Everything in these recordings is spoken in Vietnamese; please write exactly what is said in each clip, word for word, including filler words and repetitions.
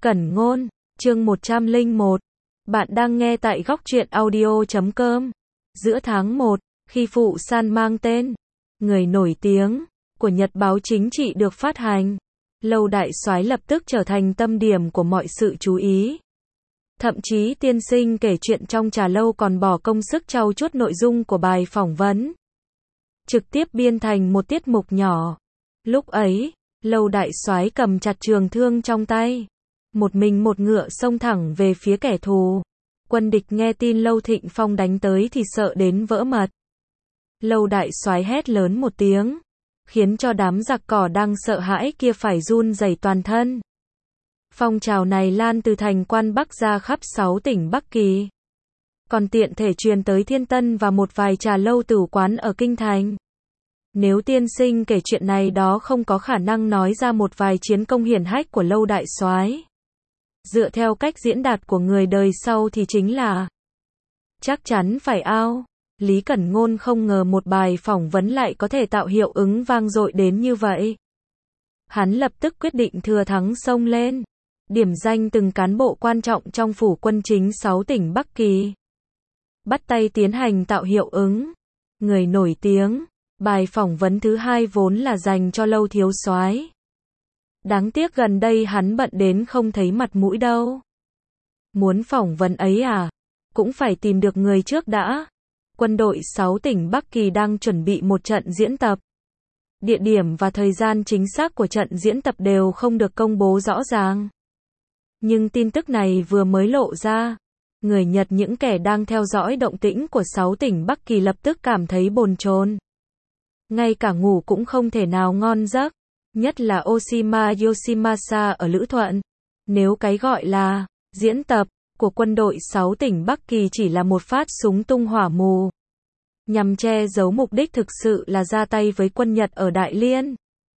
Cẩn ngôn, chương một trăm lẻ một. Bạn đang nghe tại góc truyện audio chấm com. Giữa tháng một, khi Phụ San mang tên người nổi tiếng của nhật báo chính trị được phát hành, Lâu Đại Soái lập tức trở thành tâm điểm của mọi sự chú ý. Thậm chí tiên sinh kể chuyện trong trà lâu còn bỏ công sức trau chuốt nội dung của bài phỏng vấn, trực tiếp biên thành một tiết mục nhỏ. Lúc ấy, Lâu Đại Soái cầm chặt trường thương trong tay, một mình một ngựa xông thẳng về phía kẻ thù. Quân địch nghe tin Lâu Thịnh Phong đánh tới thì sợ đến vỡ mật. Lâu Đại Soái hét lớn một tiếng, khiến cho đám giặc cỏ đang sợ hãi kia phải run rẩy toàn thân. Phong trào này lan từ thành Quan Bắc ra khắp sáu tỉnh Bắc Kỳ, còn tiện thể truyền tới Thiên Tân và một vài trà lâu tử quán ở kinh thành. Nếu tiên sinh kể chuyện này đó không có khả năng nói ra một vài chiến công hiển hách của Lâu Đại Soái. Dựa theo cách diễn đạt của người đời sau thì chính là chắc chắn phải ao. Lý Cẩn Ngôn không ngờ một bài phỏng vấn lại có thể tạo hiệu ứng vang dội đến như vậy. Hắn lập tức quyết định thừa thắng xông lên, điểm danh từng cán bộ quan trọng trong phủ quân chính sáu tỉnh Bắc Kỳ, bắt tay tiến hành tạo hiệu ứng. Người nổi tiếng. Bài phỏng vấn thứ hai vốn là dành cho Lâu thiếu soái. Đáng tiếc gần đây hắn bận đến không thấy mặt mũi đâu. Muốn phỏng vấn ấy à? Cũng phải tìm được người trước đã. Quân đội sáu tỉnh Bắc Kỳ đang chuẩn bị một trận diễn tập. Địa điểm và thời gian chính xác của trận diễn tập đều không được công bố rõ ràng. Nhưng tin tức này vừa mới lộ ra, người Nhật những kẻ đang theo dõi động tĩnh của sáu tỉnh Bắc Kỳ lập tức cảm thấy bồn chồn. Ngay cả ngủ cũng không thể nào ngon giấc, nhất là Oshima Yoshimasa ở Lữ Thuận. Nếu cái gọi là diễn tập của quân đội sáu tỉnh Bắc Kỳ chỉ là một phát súng tung hỏa mù, nhằm che giấu mục đích thực sự là ra tay với quân Nhật ở Đại Liên,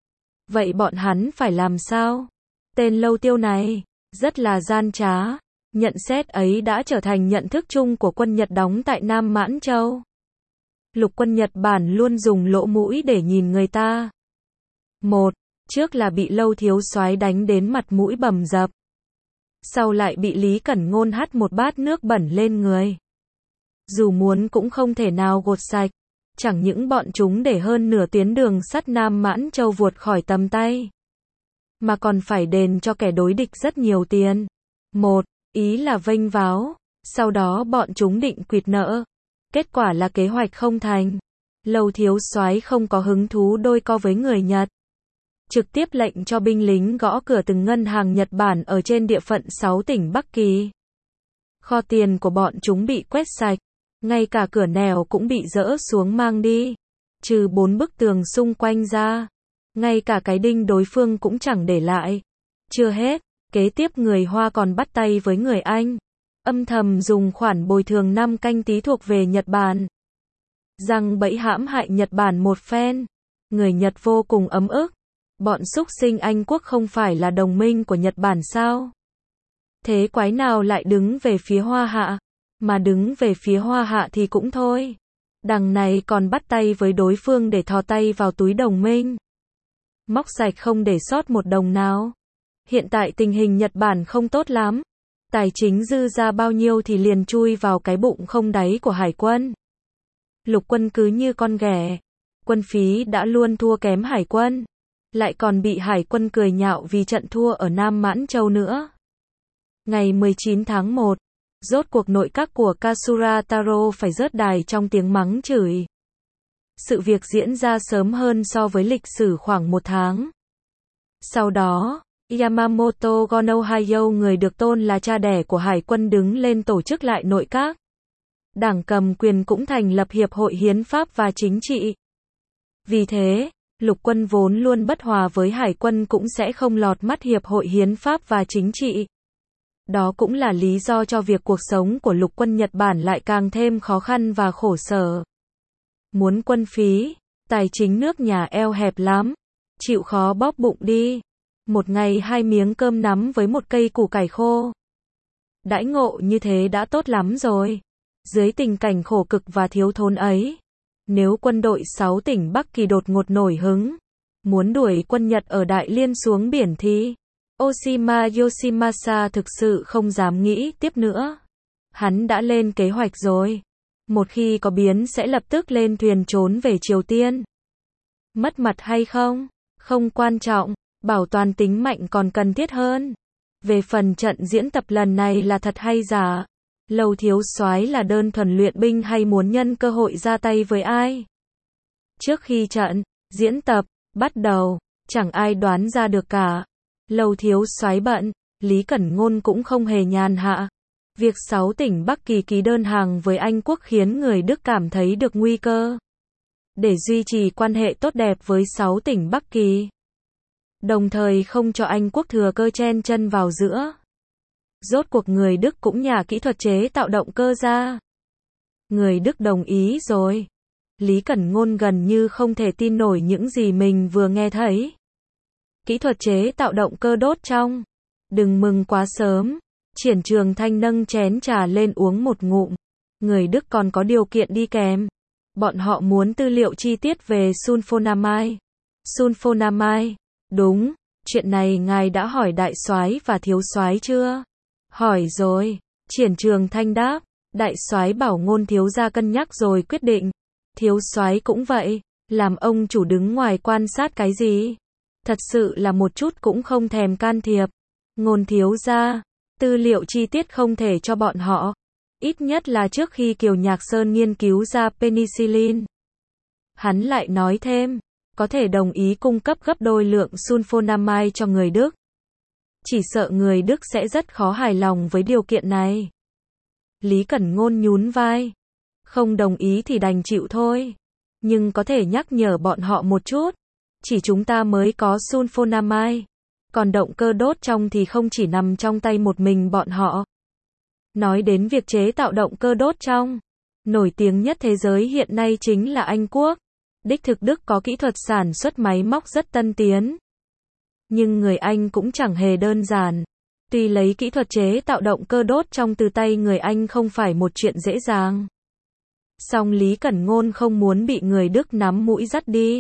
vậy bọn hắn phải làm sao? Tên Lâu Tiêu này rất là gian trá. Nhận xét ấy đã trở thành nhận thức chung của quân Nhật đóng tại Nam Mãn Châu. Lục quân Nhật Bản luôn dùng lỗ mũi để nhìn người ta. Một, trước là bị Lâu thiếu soái đánh đến mặt mũi bầm dập, sau lại bị Lý Cẩn Ngôn hắt một bát nước bẩn lên người. Dù muốn cũng không thể nào gột sạch, chẳng những bọn chúng để hơn nửa tuyến đường sắt Nam Mãn Châu vụt khỏi tầm tay, mà còn phải đền cho kẻ đối địch rất nhiều tiền. Một, ý là vênh váo, sau đó bọn chúng định quỵt nợ. Kết quả là kế hoạch không thành. Lâu thiếu soái không có hứng thú đôi co với người Nhật, trực tiếp lệnh cho binh lính gõ cửa từng ngân hàng Nhật Bản ở trên địa phận sáu tỉnh Bắc Kỳ. Kho tiền của bọn chúng bị quét sạch, ngay cả cửa nẻo cũng bị dỡ xuống mang đi, trừ bốn bức tường xung quanh ra, ngay cả cái đinh đối phương cũng chẳng để lại. Chưa hết, kế tiếp người Hoa còn bắt tay với người Anh, âm thầm dùng khoản bồi thường năm canh tí thuộc về Nhật Bản, giăng bẫy hãm hại Nhật Bản một phen. Người Nhật vô cùng ấm ức. Bọn súc sinh Anh quốc không phải là đồng minh của Nhật Bản sao? Thế quái nào lại đứng về phía Hoa Hạ? Mà đứng về phía Hoa Hạ thì cũng thôi, đằng này còn bắt tay với đối phương để thò tay vào túi đồng minh, móc sạch không để sót một đồng nào. Hiện tại tình hình Nhật Bản không tốt lắm, tài chính dư ra bao nhiêu thì liền chui vào cái bụng không đáy của Hải quân. Lục quân cứ như con ghẻ, quân phí đã luôn thua kém Hải quân, lại còn bị Hải quân cười nhạo vì trận thua ở Nam Mãn Châu nữa. Ngày mười chín tháng một, rốt cuộc nội các của Katsura Taro phải rớt đài trong tiếng mắng chửi. Sự việc diễn ra sớm hơn so với lịch sử khoảng một tháng. Sau đó, Yamamoto Gonohayo, người được tôn là cha đẻ của Hải quân, đứng lên tổ chức lại nội các. Đảng cầm quyền cũng thành lập Hiệp hội Hiến pháp và Chính trị. Vì thế, lục quân vốn luôn bất hòa với Hải quân cũng sẽ không lọt mắt Hiệp hội Hiến pháp và Chính trị. Đó cũng là lý do cho việc cuộc sống của lục quân Nhật Bản lại càng thêm khó khăn và khổ sở. Muốn quân phí, tài chính nước nhà eo hẹp lắm, chịu khó bóp bụng đi. Một ngày hai miếng cơm nắm với một cây củ cải khô, đãi ngộ như thế đã tốt lắm rồi. Dưới tình cảnh khổ cực và thiếu thốn ấy, nếu quân đội sáu tỉnh Bắc Kỳ đột ngột nổi hứng, muốn đuổi quân Nhật ở Đại Liên xuống biển thì Oshima Yoshimasa thực sự không dám nghĩ tiếp nữa. Hắn đã lên kế hoạch rồi. Một khi có biến sẽ lập tức lên thuyền trốn về Triều Tiên. Mất mặt hay không? Không quan trọng, bảo toàn tính mạnh còn cần thiết hơn. Về phần trận diễn tập lần này là thật hay giả? Lầu thiếu soái là đơn thuần luyện binh hay muốn nhân cơ hội ra tay với ai? Trước khi trận diễn tập bắt đầu, chẳng ai đoán ra được cả. Lầu thiếu soái bận, Lý Cẩn Ngôn cũng không hề nhàn hạ. Việc sáu tỉnh Bắc Kỳ ký đơn hàng với Anh quốc khiến người Đức cảm thấy được nguy cơ. Để duy trì quan hệ tốt đẹp với sáu tỉnh Bắc Kỳ, đồng thời không cho Anh quốc thừa cơ chen chân vào giữa. Rốt cuộc người Đức cũng nhả kỹ thuật chế tạo động cơ ra. Người Đức đồng ý rồi. Lý Cẩn Ngôn gần như không thể tin nổi những gì mình vừa nghe thấy. Kỹ thuật chế tạo động cơ đốt trong. Đừng mừng quá sớm. Triển Trường Thanh nâng chén trà lên uống một ngụm. Người Đức còn có điều kiện đi kèm. Bọn họ muốn tư liệu chi tiết về sulfonamide. Sulfonamide. Đúng, chuyện này ngài đã hỏi đại soái và thiếu soái chưa? Hỏi rồi. Triển Trường Thanh đáp. Đại soái bảo Ngôn thiếu gia cân nhắc rồi quyết định. Thiếu soái cũng vậy. Làm ông chủ đứng ngoài quan sát cái gì? Thật sự là một chút cũng không thèm can thiệp. Ngôn thiếu gia, tư liệu chi tiết không thể cho bọn họ. Ít nhất là trước khi Kiều Nhạc Sơn nghiên cứu ra penicillin. Hắn lại nói thêm, có thể đồng ý cung cấp gấp đôi lượng sulfonamide cho người Đức. Chỉ sợ người Đức sẽ rất khó hài lòng với điều kiện này. Lý Cẩn Ngôn nhún vai. Không đồng ý thì đành chịu thôi. Nhưng có thể nhắc nhở bọn họ một chút. Chỉ chúng ta mới có sulfonamide. Còn động cơ đốt trong thì không chỉ nằm trong tay một mình bọn họ. Nói đến việc chế tạo động cơ đốt trong, nổi tiếng nhất thế giới hiện nay chính là Anh quốc. Đích thực Đức có kỹ thuật sản xuất máy móc rất tân tiến. Nhưng người Anh cũng chẳng hề đơn giản. Tuy lấy kỹ thuật chế tạo động cơ đốt trong từ tay người Anh không phải một chuyện dễ dàng. Song Lý Cẩn Ngôn không muốn bị người Đức nắm mũi dắt đi.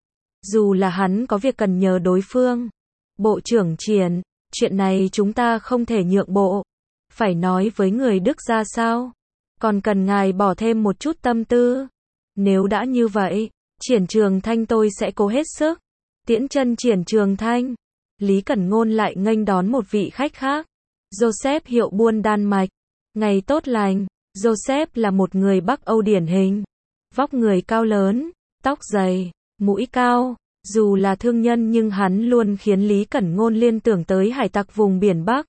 Dù là hắn có việc cần nhờ đối phương. Bộ trưởng Triển, chuyện này chúng ta không thể nhượng bộ. Phải nói với người Đức ra sao? Còn cần ngài bỏ thêm một chút tâm tư. Nếu đã như vậy, Triển Trường Thanh tôi sẽ cố hết sức. Tiễn chân Triển Trường Thanh. Lý Cẩn Ngôn lại nghênh đón một vị khách khác. Joseph hiệu buôn Đan Mạch. Ngày tốt lành. Joseph là một người Bắc Âu điển hình. Vóc người cao lớn, tóc dày, mũi cao. Dù là thương nhân nhưng hắn luôn khiến Lý Cẩn Ngôn liên tưởng tới hải tặc vùng biển Bắc.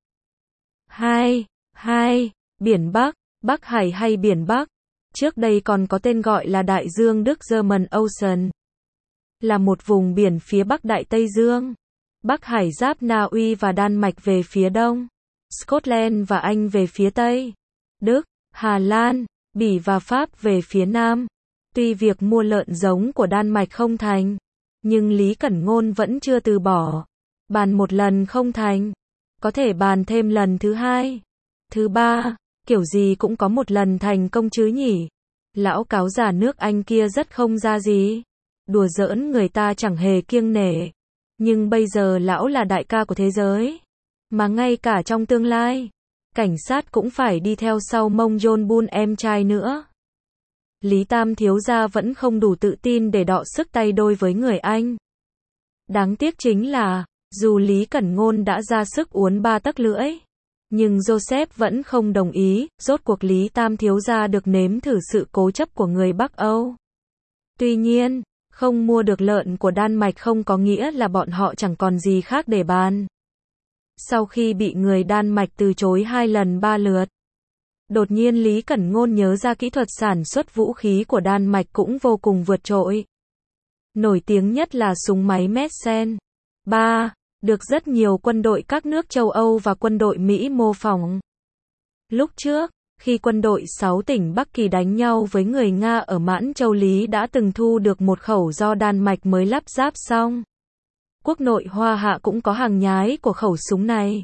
Hai, hai, biển Bắc, Bắc Hải hay biển Bắc. Trước đây còn có tên gọi là Đại Dương Đức German Ocean. Là một vùng biển phía Bắc Đại Tây Dương. Bắc Hải giáp Na Uy và Đan Mạch về phía đông. Scotland và Anh về phía tây. Đức, Hà Lan, Bỉ và Pháp về phía nam. Tuy việc mua lợn giống của Đan Mạch không thành, nhưng Lý Cẩn Ngôn vẫn chưa từ bỏ. Bàn một lần không thành, có thể bàn thêm lần thứ hai, thứ ba, kiểu gì cũng có một lần thành công chứ nhỉ. Lão cáo già nước Anh kia rất không ra gì. Đùa giỡn người ta chẳng hề kiêng nể. Nhưng bây giờ lão là đại ca của thế giới. Mà ngay cả trong tương lai, cảnh sát cũng phải đi theo sau mông John Bull em trai nữa. Lý Tam thiếu gia vẫn không đủ tự tin để đọ sức tay đôi với người Anh. Đáng tiếc chính là, dù Lý Cẩn Ngôn đã ra sức uốn ba tấc lưỡi, nhưng Joseph vẫn không đồng ý. Rốt cuộc Lý Tam thiếu gia được nếm thử sự cố chấp của người Bắc Âu. Tuy nhiên, không mua được lợn của Đan Mạch không có nghĩa là bọn họ chẳng còn gì khác để bàn. Sau khi bị người Đan Mạch từ chối hai lần ba lượt, đột nhiên Lý Cẩn Ngôn nhớ ra kỹ thuật sản xuất vũ khí của Đan Mạch cũng vô cùng vượt trội. Nổi tiếng nhất là súng máy Metzen. ba. Được rất nhiều quân đội các nước châu Âu và quân đội Mỹ mô phỏng. Lúc trước, khi quân đội sáu tỉnh Bắc Kỳ đánh nhau với người Nga ở Mãn Châu, Lý đã từng thu được một khẩu do Đan Mạch mới lắp ráp xong. Quốc nội Hoa Hạ cũng có hàng nhái của khẩu súng này.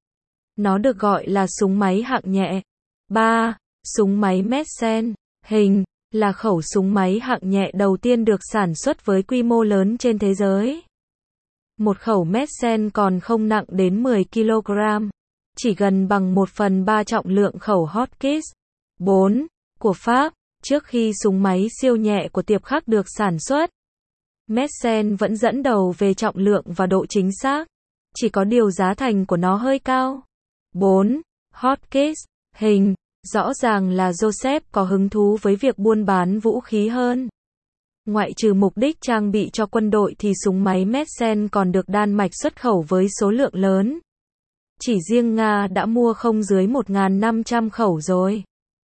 Nó được gọi là súng máy hạng nhẹ. ba. Súng máy Metzen. Hình là khẩu súng máy hạng nhẹ đầu tiên được sản xuất với quy mô lớn trên thế giới. Một khẩu Mersen còn không nặng đến mười ki lô gam, chỉ gần bằng một phần ba trọng lượng khẩu Hotchkiss bốn của Pháp. Trước khi súng máy siêu nhẹ của Tiệp Khắc được sản xuất, Mersen vẫn dẫn đầu về trọng lượng và độ chính xác, chỉ có điều giá thành của nó hơi cao. bốn. Hotchkiss hình. Rõ ràng là Joseph có hứng thú với việc buôn bán vũ khí hơn. Ngoại trừ mục đích trang bị cho quân đội thì súng máy Mersen còn được Đan Mạch xuất khẩu với số lượng lớn. Chỉ riêng Nga đã mua không dưới một nghìn năm trăm khẩu rồi.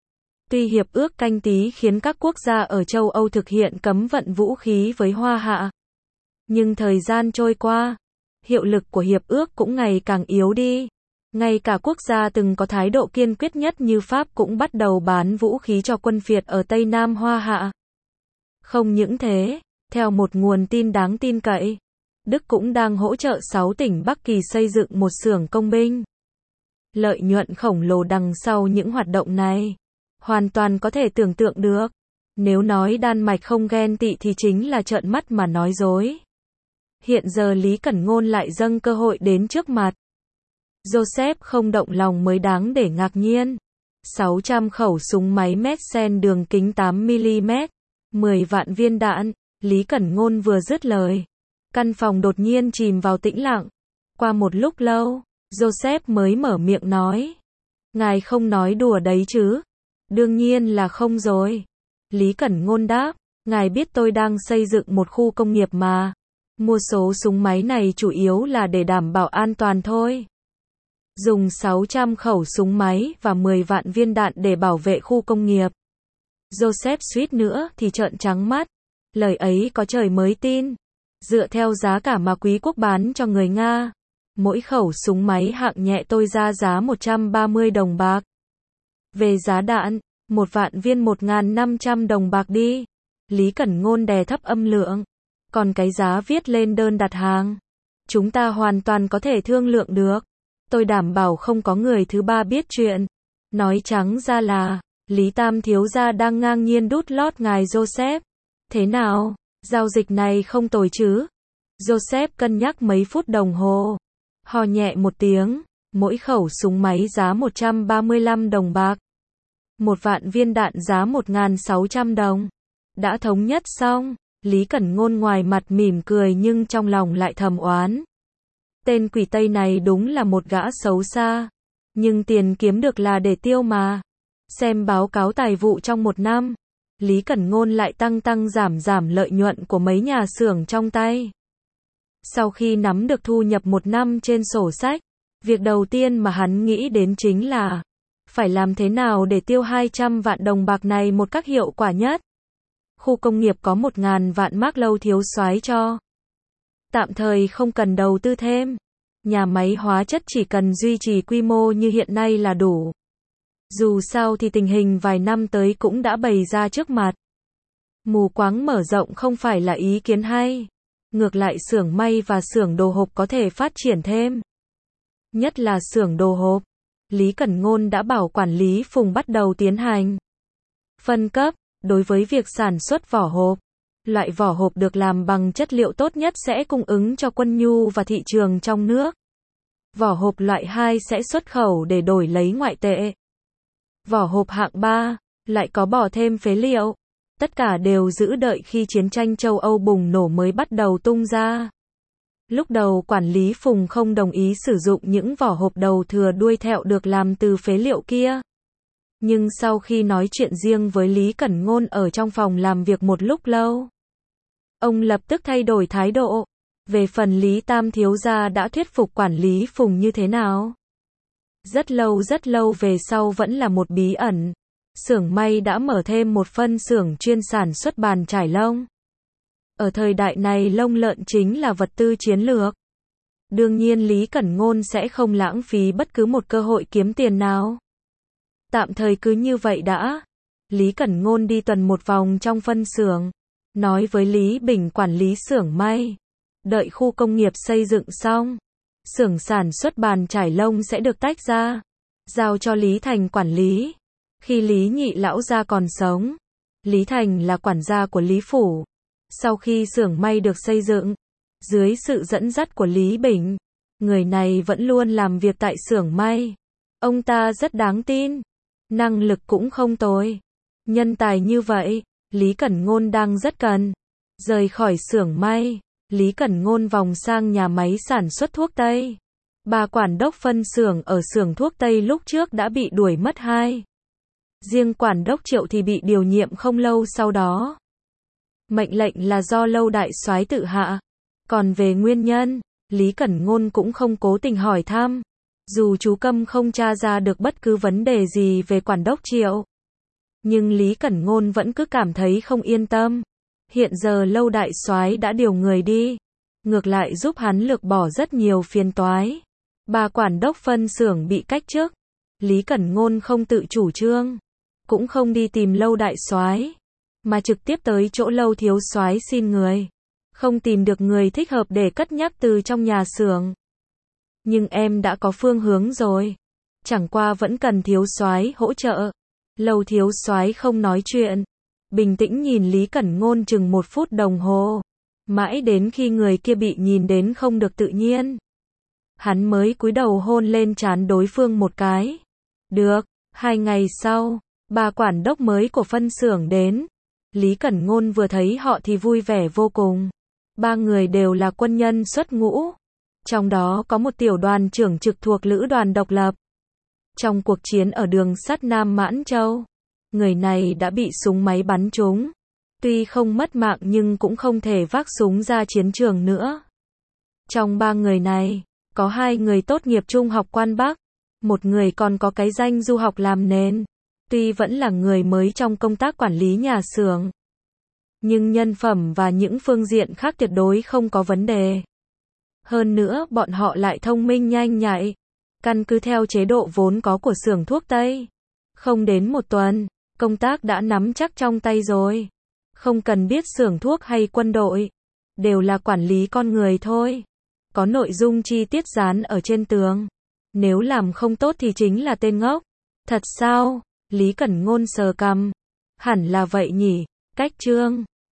Tuy hiệp ước Canh Tý khiến các quốc gia ở châu Âu thực hiện cấm vận vũ khí với Hoa Hạ, nhưng thời gian trôi qua, hiệu lực của hiệp ước cũng ngày càng yếu đi. Ngay cả quốc gia từng có thái độ kiên quyết nhất như Pháp cũng bắt đầu bán vũ khí cho quân Việt ở Tây Nam Hoa Hạ. Không những thế, theo một nguồn tin đáng tin cậy, Đức cũng đang hỗ trợ sáu tỉnh Bắc Kỳ xây dựng một xưởng công binh. Lợi nhuận khổng lồ đằng sau những hoạt động này, hoàn toàn có thể tưởng tượng được. Nếu nói Đan Mạch không ghen tị thì chính là trợn mắt mà nói dối. Hiện giờ Lý Cẩn Ngôn lại dâng cơ hội đến trước mặt. Joseph không động lòng mới đáng để ngạc nhiên. sáu trăm khẩu súng máy Mersen đường kính tám mi li mét, mười vạn viên đạn. Lý Cẩn Ngôn vừa dứt lời, căn phòng đột nhiên chìm vào tĩnh lặng. Qua một lúc lâu, Joseph mới mở miệng nói: "Ngài không nói đùa đấy chứ?" "Đương nhiên là không rồi." Lý Cẩn Ngôn đáp: "Ngài biết tôi đang xây dựng một khu công nghiệp mà. Mua số súng máy này chủ yếu là để đảm bảo an toàn thôi." Dùng sáu trăm khẩu súng máy và mười vạn viên đạn để bảo vệ khu công nghiệp. Joseph suýt nữa thì trợn trắng mắt. Lời ấy có trời mới tin. Dựa theo giá cả mà quý quốc bán cho người Nga, mỗi khẩu súng máy hạng nhẹ tôi ra giá một trăm ba mươi đồng bạc. Về giá đạn, một vạn viên một nghìn năm trăm đồng bạc đi. Lý Cẩn Ngôn đè thấp âm lượng. Còn cái giá viết lên đơn đặt hàng, chúng ta hoàn toàn có thể thương lượng được. Tôi đảm bảo không có người thứ ba biết chuyện. Nói trắng ra là, Lý Tam thiếu gia đang ngang nhiên đút lót ngài Joseph. Thế nào, giao dịch này không tồi chứ? Joseph cân nhắc mấy phút đồng hồ, hò nhẹ một tiếng. Mỗi khẩu súng máy giá một trăm ba mươi lăm đồng bạc. Một vạn viên đạn giá một nghìn sáu trăm đồng. Đã thống nhất xong, Lý Cẩn Ngôn ngoài mặt mỉm cười nhưng trong lòng lại thầm oán. Tên quỷ Tây này đúng là một gã xấu xa. Nhưng tiền kiếm được là để tiêu mà. Xem báo cáo tài vụ trong một năm, Lý Cẩn Ngôn lại tăng tăng giảm giảm lợi nhuận của mấy nhà xưởng trong tay. Sau khi nắm được thu nhập một năm trên sổ sách, việc đầu tiên mà hắn nghĩ đến chính là phải làm thế nào để tiêu hai trăm vạn đồng bạc này một cách hiệu quả nhất. Khu công nghiệp có một nghìn vạn mark lâu thiếu soái cho. Tạm thời không cần đầu tư thêm. Nhà máy hóa chất chỉ cần duy trì quy mô như hiện nay là đủ. Dù sao thì tình hình vài năm tới cũng đã bày ra trước mặt. Mù quáng mở rộng không phải là ý kiến hay. Ngược lại xưởng may và xưởng đồ hộp có thể phát triển thêm. Nhất là xưởng đồ hộp. Lý Cẩn Ngôn đã bảo quản lý Phùng bắt đầu tiến hành phân cấp đối với việc sản xuất vỏ hộp. Loại vỏ hộp được làm bằng chất liệu tốt nhất sẽ cung ứng cho quân nhu và thị trường trong nước. Vỏ hộp loại hai sẽ xuất khẩu để đổi lấy ngoại tệ. Vỏ hộp hạng ba lại có bỏ thêm phế liệu. Tất cả đều giữ đợi khi chiến tranh châu Âu bùng nổ mới bắt đầu tung ra. Lúc đầu quản lý Phùng không đồng ý sử dụng những vỏ hộp đầu thừa đuôi thẹo được làm từ phế liệu kia. Nhưng sau khi nói chuyện riêng với Lý Cẩn Ngôn ở trong phòng làm việc một lúc lâu, ông lập tức thay đổi thái độ. Về phần Lý Tam thiếu gia đã thuyết phục quản lý Phùng như thế nào? Rất lâu rất lâu về sau vẫn là một bí ẩn. Xưởng may đã mở thêm một phân xưởng chuyên sản xuất bàn trải lông. Ở thời đại này lông lợn chính là vật tư chiến lược. Đương nhiên Lý Cẩn Ngôn sẽ không lãng phí bất cứ một cơ hội kiếm tiền nào. Tạm thời cứ như vậy đã. Lý Cẩn Ngôn đi tuần một vòng trong phân xưởng, nói với Lý Bình quản lý xưởng may. Đợi khu công nghiệp xây dựng xong, xưởng sản xuất bàn trải lông sẽ được tách ra, giao cho Lý Thành quản lý. Khi Lý Nhị lão gia còn sống, Lý Thành là quản gia của Lý Phủ. Sau khi xưởng may được xây dựng, Dưới sự dẫn dắt của Lý Bình, người này vẫn luôn làm việc tại xưởng may. Ông ta rất đáng tin, năng lực cũng không tồi. Nhân tài như vậy, Lý Cẩn Ngôn đang rất cần. Rời khỏi xưởng may, Lý Cẩn Ngôn vòng sang nhà máy sản xuất thuốc Tây. Bà quản đốc phân xưởng ở xưởng thuốc Tây lúc trước đã bị đuổi mất hai. Riêng quản đốc Triệu thì bị điều nhiệm không lâu sau đó. Mệnh lệnh là do Lâu đại soái tự hạ. Còn về nguyên nhân, Lý Cẩn Ngôn cũng không cố tình hỏi thăm. Dù chú Câm không tra ra được bất cứ vấn đề gì về quản đốc Triệu, nhưng Lý Cẩn Ngôn vẫn cứ cảm thấy không yên tâm. Hiện giờ Lâu đại soái đã điều người đi, ngược lại giúp hắn lược bỏ rất nhiều phiền toái. Bà quản đốc phân xưởng bị cách chức, Lý Cẩn Ngôn không tự chủ trương, cũng không đi tìm Lâu đại soái, mà trực tiếp tới chỗ Lâu thiếu soái xin người. Không tìm được người thích hợp để cất nhắc từ trong nhà xưởng. Nhưng em đã có phương hướng rồi, chẳng qua vẫn cần thiếu soái hỗ trợ. Lâu thiếu soái không nói chuyện, bình tĩnh nhìn Lý Cẩn Ngôn chừng một phút đồng hồ, mãi đến khi người kia bị nhìn đến không được tự nhiên, hắn mới cúi đầu hôn lên trán đối phương một cái. Được, hai ngày sau, bà quản đốc mới của phân xưởng đến. Lý Cẩn Ngôn vừa thấy họ thì vui vẻ vô cùng. Ba người đều là quân nhân xuất ngũ, trong đó có một tiểu đoàn trưởng trực thuộc lữ đoàn độc lập. Trong cuộc chiến ở đường sắt Nam Mãn Châu, người này đã bị súng máy bắn trúng. Tuy không mất mạng nhưng cũng không thể vác súng ra chiến trường nữa. Trong ba người này, có hai người tốt nghiệp trung học Quan Bắc, một người còn có cái danh du học làm nền. Tuy vẫn là người mới trong công tác quản lý nhà xưởng, nhưng nhân phẩm và những phương diện khác tuyệt đối không có vấn đề. Hơn nữa bọn họ lại thông minh nhanh nhạy, căn cứ theo chế độ vốn có của xưởng thuốc Tây. Không đến một tuần, công tác đã nắm chắc trong tay rồi. Không cần biết xưởng thuốc hay quân đội, đều là quản lý con người thôi. Có nội dung chi tiết dán ở trên tường. Nếu làm không tốt thì chính là tên ngốc. Thật sao? Lý Cẩn Ngôn sờ cằm. Hẳn là vậy nhỉ, cách chương.